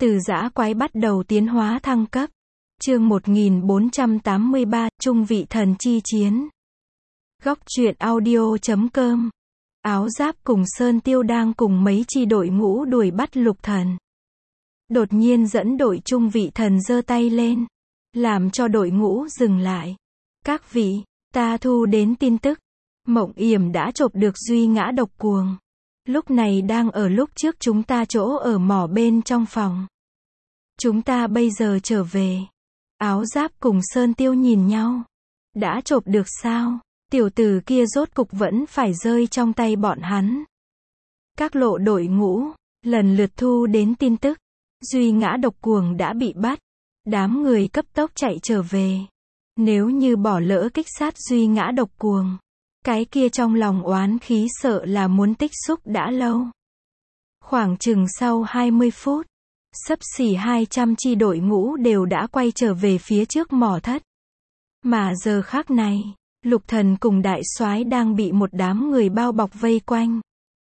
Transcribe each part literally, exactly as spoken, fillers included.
Từ dã quái bắt đầu tiến hóa thăng cấp. Chương một nghìn bốn trăm tám mươi ba, Trung vị thần chi chiến. Góc truyện audio chấm com. Áo Giáp cùng Sơn Tiêu đang cùng mấy chi đội ngũ đuổi bắt Lục Thần. Đột nhiên dẫn đội Trung vị thần giơ tay lên, làm cho đội ngũ dừng lại. Các vị, ta thu đến tin tức. Mộng Yểm đã chộp được Duy Ngã Độc Cuồng. Lúc này đang ở lúc trước chúng ta chỗ ở mỏ bên trong phòng. Chúng ta bây giờ trở về. Áo Giáp cùng Sơn Tiêu nhìn nhau. Đã chộp được sao? Tiểu tử kia rốt cục vẫn phải rơi trong tay bọn hắn. Các lộ đội ngũ lần lượt thu đến tin tức. Duy Ngã Độc Cuồng đã bị bắt. Đám người cấp tốc chạy trở về. Nếu như bỏ lỡ kích sát Duy Ngã Độc Cuồng, cái kia trong lòng oán khí sợ là muốn tích xúc đã lâu. Khoảng chừng sau hai mươi phút, xấp xỉ hai trăm chi đội ngũ đều đã quay trở về phía trước mỏ thất. Mà giờ khắc này, Lục Thần cùng đại soái đang bị một đám người bao bọc vây quanh.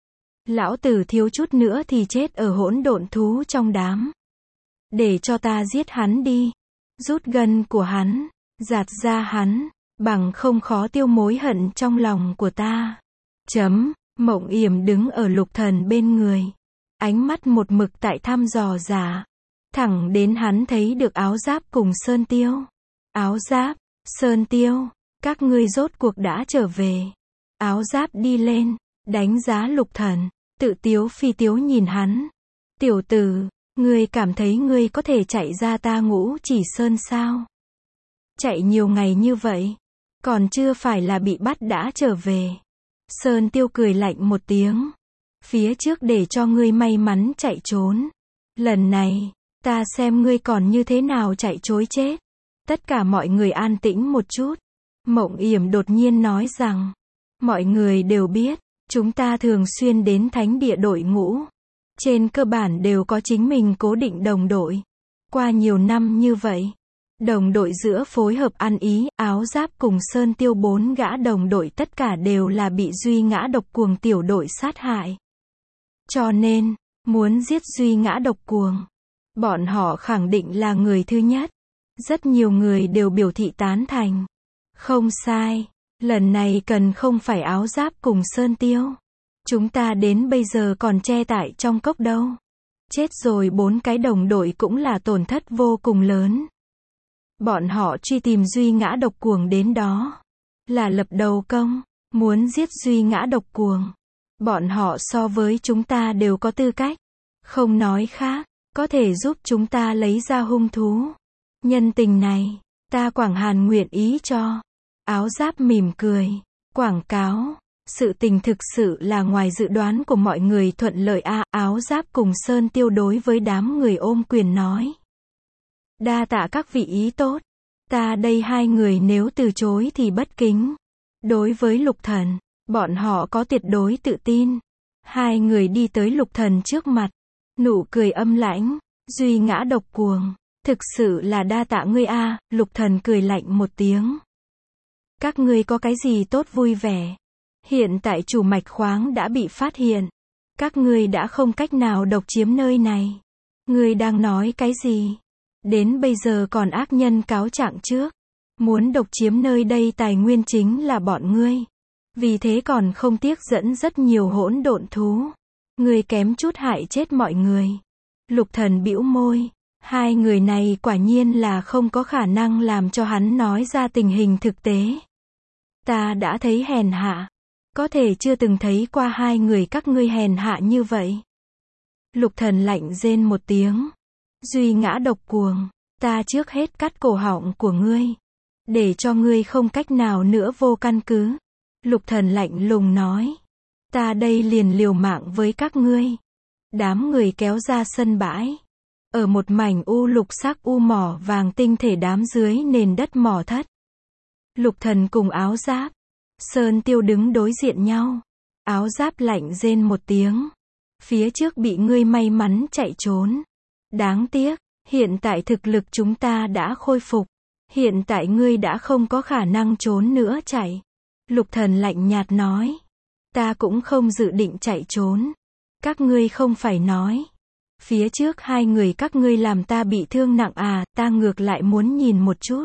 Lão tử thiếu chút nữa thì chết ở hỗn độn thú trong đám. Để cho ta giết hắn đi. Rút gân của hắn, giạt ra hắn, bằng không khó tiêu mối hận trong lòng của ta. Chấm, Mộng Yểm đứng ở Lục Thần bên người. Ánh mắt một mực tại thăm dò giả. Thẳng đến hắn thấy được Áo Giáp cùng Sơn Tiêu. Áo Giáp, Sơn Tiêu, các ngươi rốt cuộc đã trở về. Áo Giáp đi lên, đánh giá Lục Thần, tự tiếu phi tiếu nhìn hắn. Tiểu tử, ngươi cảm thấy ngươi có thể chạy ra ta Ngũ Chỉ Sơn sao? Chạy nhiều ngày như vậy, còn chưa phải là bị bắt đã trở về. Sơn Tiêu cười lạnh một tiếng. Phía trước để cho ngươi may mắn chạy trốn. Lần này, ta xem ngươi còn như thế nào chạy trối chết. Tất cả mọi người an tĩnh một chút. Mộng Yểm đột nhiên nói rằng, mọi người đều biết, chúng ta thường xuyên đến thánh địa đội ngũ. Trên cơ bản đều có chính mình cố định đồng đội. Qua nhiều năm như vậy, đồng đội giữa phối hợp ăn ý, Áo Giáp cùng Sơn Tiêu bốn gã đồng đội tất cả đều là bị Duy Ngã Độc Cuồng tiểu đội sát hại. Cho nên, muốn giết Duy Ngã Độc Cuồng, bọn họ khẳng định là người thứ nhất. Rất nhiều người đều biểu thị tán thành. Không sai, lần này cần không phải Áo Giáp cùng Sơn Tiêu. Chúng ta đến bây giờ còn che tại trong cốc đâu. Chết rồi bốn cái đồng đội cũng là tổn thất vô cùng lớn. Bọn họ truy tìm Duy Ngã Độc Cuồng đến đó, là lập đầu công, muốn giết Duy Ngã Độc Cuồng. Bọn họ so với chúng ta đều có tư cách. Không nói khác, có thể giúp chúng ta lấy ra hung thú. Nhân tình này, ta Quảng Hàn nguyện ý cho. Áo Giáp mỉm cười, quảng cáo. Sự tình thực sự là ngoài dự đoán của mọi người thuận lợi a. Áo Giáp cùng Sơn Tiêu đối với đám người ôm quyền nói. Đa tạ các vị ý tốt. Ta đây hai người nếu từ chối thì bất kính. Đối với Lục Thần, bọn họ có tuyệt đối tự tin. Hai người đi tới Lục Thần trước mặt. Nụ cười âm lãnh. Duy Ngã Độc Cuồng, thực sự là đa tạ ngươi a. Lục Thần cười lạnh một tiếng. Các ngươi có cái gì tốt vui vẻ? Hiện tại chủ mạch khoáng đã bị phát hiện. Các ngươi đã không cách nào độc chiếm nơi này. Ngươi đang nói cái gì? Đến bây giờ còn ác nhân cáo trạng trước. Muốn độc chiếm nơi đây tài nguyên chính là bọn ngươi. Vì thế còn không tiếc dẫn rất nhiều hỗn độn thú. Ngươi kém chút hại chết mọi người. Lục Thần bĩu môi. Hai người này quả nhiên là không có khả năng làm cho hắn nói ra tình hình thực tế. Ta đã thấy hèn hạ. Có thể chưa từng thấy qua hai người các ngươi hèn hạ như vậy. Lục Thần lạnh rên một tiếng. Duy Ngã Độc Cuồng, ta trước hết cắt cổ họng của ngươi. Để cho ngươi không cách nào nữa vô căn cứ. Lục Thần lạnh lùng nói. Ta đây liền liều mạng với các ngươi. Đám người kéo ra sân bãi. Ở một mảnh u lục sắc u mỏ vàng tinh thể đám dưới nền đất mỏ thất. Lục Thần cùng Áo Giáp, Sơn Tiêu đứng đối diện nhau. Áo Giáp lạnh rên một tiếng. Phía trước bị ngươi may mắn chạy trốn. Đáng tiếc, hiện tại thực lực chúng ta đã khôi phục. Hiện tại ngươi đã không có khả năng trốn nữa chạy. Lục Thần lạnh nhạt nói. Ta cũng không dự định chạy trốn. Các ngươi không phải nói. Phía trước hai người các ngươi làm ta bị thương nặng à, ta ngược lại muốn nhìn một chút.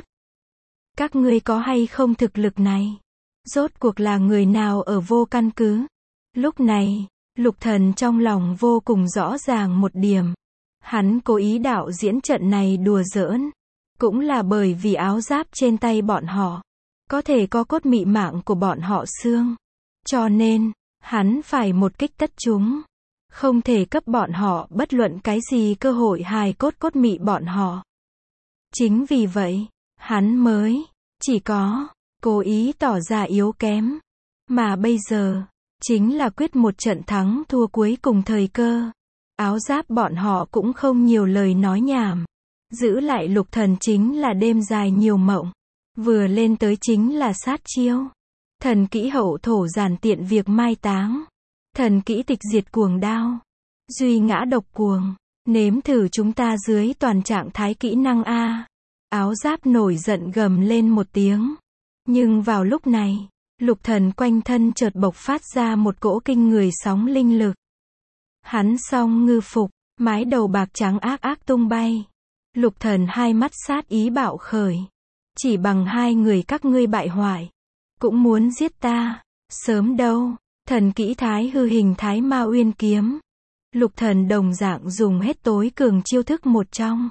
Các ngươi có hay không thực lực này? Rốt cuộc là người nào ở vô căn cứ? Lúc này, Lục Thần trong lòng vô cùng rõ ràng một điểm. Hắn cố ý đạo diễn trận này đùa giỡn. Cũng là bởi vì áo giáp trên tay bọn họ. Có thể có cốt mị mạng của bọn họ xương. Cho nên, hắn phải một kích tất chúng. Không thể cấp bọn họ bất luận cái gì cơ hội hài cốt cốt mị bọn họ. Chính vì vậy, hắn mới, chỉ có, cố ý tỏ ra yếu kém. Mà bây giờ, chính là quyết một trận thắng thua cuối cùng thời cơ. Áo giáp bọn họ cũng không nhiều lời nói nhảm. Giữ lại Lục Thần chính là đêm dài nhiều mộng. Vừa lên tới chính là sát chiêu. Thần kỹ hậu thổ giản tiện việc mai táng. Thần kỹ tịch diệt cuồng đao. Duy ngã độc cuồng. Nếm thử chúng ta dưới toàn trạng thái kỹ năng A. Áo giáp nổi giận gầm lên một tiếng. Nhưng vào lúc này, Lục Thần quanh thân chợt bộc phát ra một cỗ kinh người sóng linh lực. Hắn song ngư phục, mái đầu bạc trắng ác ác tung bay. Lục Thần hai mắt sát ý bạo khởi. Chỉ bằng hai người các ngươi bại hoại, cũng muốn giết ta, sớm đâu. Thần kỹ thái hư hình thái ma uyên kiếm. Lục Thần đồng dạng dùng hết tối cường chiêu thức một trong.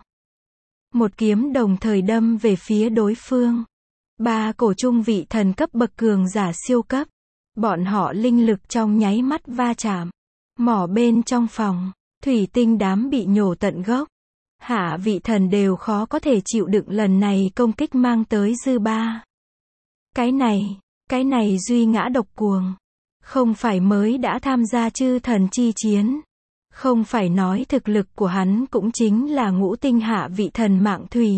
Một kiếm đồng thời đâm về phía đối phương. Ba cổ trung vị thần cấp bậc cường giả siêu cấp. Bọn họ linh lực trong nháy mắt va chạm. Mỏ bên trong phòng, thủy tinh đám bị nhổ tận gốc. Hạ vị thần đều khó có thể chịu đựng lần này công kích mang tới dư ba. Cái này, cái này duy ngã độc cuồng. Không phải mới đã tham gia chư thần chi chiến. Không phải nói thực lực của hắn cũng chính là ngũ tinh hạ vị thần mạng thủy.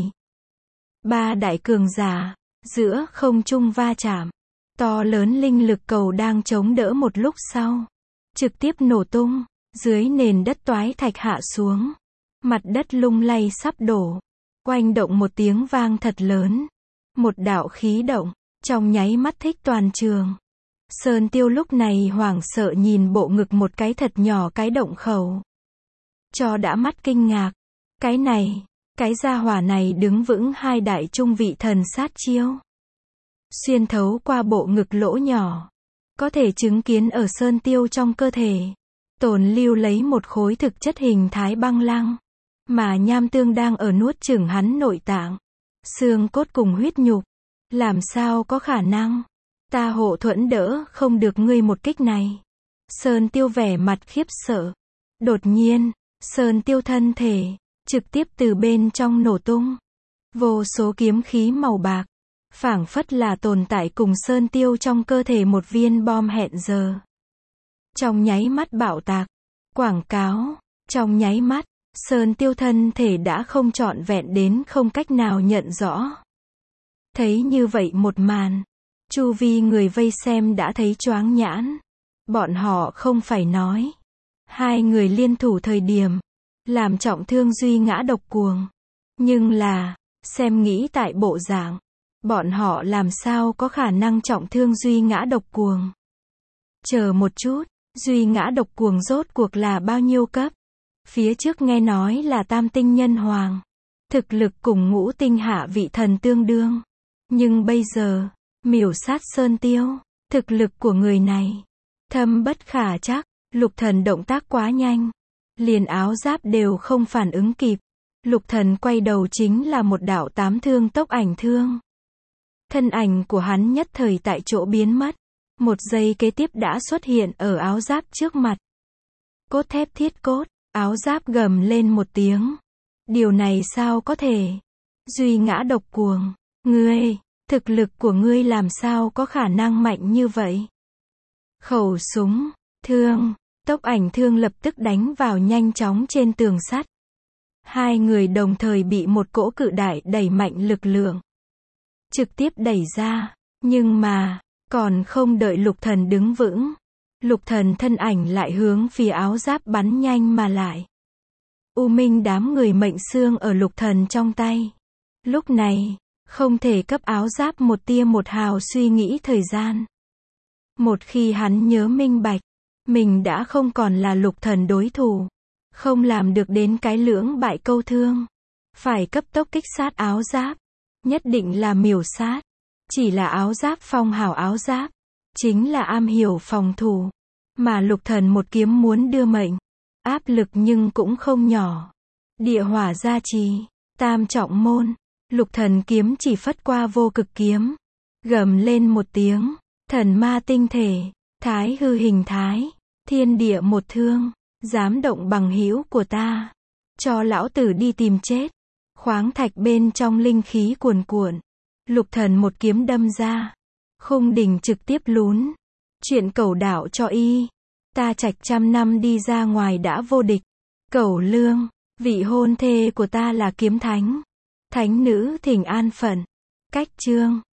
Ba đại cường giả, giữa không trung va chạm. To lớn linh lực cầu đang chống đỡ một lúc sau. Trực tiếp nổ tung, dưới nền đất toái thạch hạ xuống. Mặt đất lung lay sắp đổ. Oanh động một tiếng vang thật lớn. Một đạo khí động, trong nháy mắt thích toàn trường. Sơn Tiêu lúc này hoảng sợ nhìn bộ ngực một cái thật nhỏ cái động khẩu. Cho đã mắt kinh ngạc. Cái này, cái gia hỏa này đứng vững hai đại trung vị thần sát chiêu. Xuyên thấu qua bộ ngực lỗ nhỏ. Có thể chứng kiến ở Sơn Tiêu trong cơ thể. Tồn lưu lấy một khối thực chất hình thái băng lăng. Mà nham tương đang ở nuốt chửng hắn nội tạng. Xương cốt cùng huyết nhục. Làm sao có khả năng? Ta hộ thuẫn đỡ không được ngươi một kích này. Sơn Tiêu vẻ mặt khiếp sợ. Đột nhiên, Sơn Tiêu thân thể, trực tiếp từ bên trong nổ tung. Vô số kiếm khí màu bạc. Phảng phất là tồn tại cùng Sơn Tiêu trong cơ thể một viên bom hẹn giờ. Trong nháy mắt bạo tạc. Quảng cáo. Trong nháy mắt, Sơn Tiêu thân thể đã không trọn vẹn đến không cách nào nhận rõ. Thấy như vậy một màn. Chu vi người vây xem đã thấy choáng nhãn. Bọn họ không phải nói. Hai người liên thủ thời điểm. Làm trọng thương duy ngã độc cuồng. Nhưng là, xem nghĩ tại bộ dạng. Bọn họ làm sao có khả năng trọng thương duy ngã độc cuồng. Chờ một chút, duy ngã độc cuồng rốt cuộc là bao nhiêu cấp? Phía trước nghe nói là tam tinh nhân hoàng. Thực lực cùng ngũ tinh hạ vị thần tương đương. Nhưng bây giờ, miểu sát Sơn Tiêu, thực lực của người này, thâm bất khả trắc. Lục Thần động tác quá nhanh. Liền áo giáp đều không phản ứng kịp. Lục Thần quay đầu chính là một đạo tám thương tốc ảnh thương. Thân ảnh của hắn nhất thời tại chỗ biến mất. Một giây kế tiếp đã xuất hiện ở áo giáp trước mặt. Cốt thép thiết cốt, áo giáp gầm lên một tiếng. Điều này sao có thể? Duy ngã độc cuồng, ngươi, thực lực của ngươi làm sao có khả năng mạnh như vậy? Khẩu súng, thương, tốc ảnh thương lập tức đánh vào nhanh chóng trên tường sắt. Hai người đồng thời bị một cỗ cự đại đẩy mạnh lực lượng. Trực tiếp đẩy ra, nhưng mà, còn không đợi Lục Thần đứng vững. Lục Thần thân ảnh lại hướng phía áo giáp bắn nhanh mà lại. U minh đám người mệnh xương ở Lục Thần trong tay. Lúc này, không thể cấp áo giáp một tia một hào suy nghĩ thời gian. Một khi hắn nhớ minh bạch, mình đã không còn là Lục Thần đối thủ. Không làm được đến cái lưỡng bại câu thương. Phải cấp tốc kích sát áo giáp. Nhất định là miểu sát. Chỉ là áo giáp phong hào áo giáp. Chính là am hiểu phòng thủ. Mà lục thần một kiếm muốn đưa mệnh. Áp lực nhưng cũng không nhỏ. Địa hỏa gia trì. Tam trọng môn. Lục thần kiếm chỉ phất qua vô cực kiếm. Gầm lên một tiếng. Thần ma tinh thể. Thái hư hình thái. Thiên địa một thương. Dám động bằng hữu của ta. Cho lão tử đi tìm chết. Khoáng thạch bên trong linh khí cuồn cuộn. Lục thần một kiếm đâm ra. Khung đỉnh trực tiếp lún. Chuyện cẩu đạo cho y. Ta trạch trăm năm đi ra ngoài đã vô địch. Cẩu lương. Vị hôn thê của ta là kiếm thánh. Thánh nữ thỉnh an phận. Cách chương.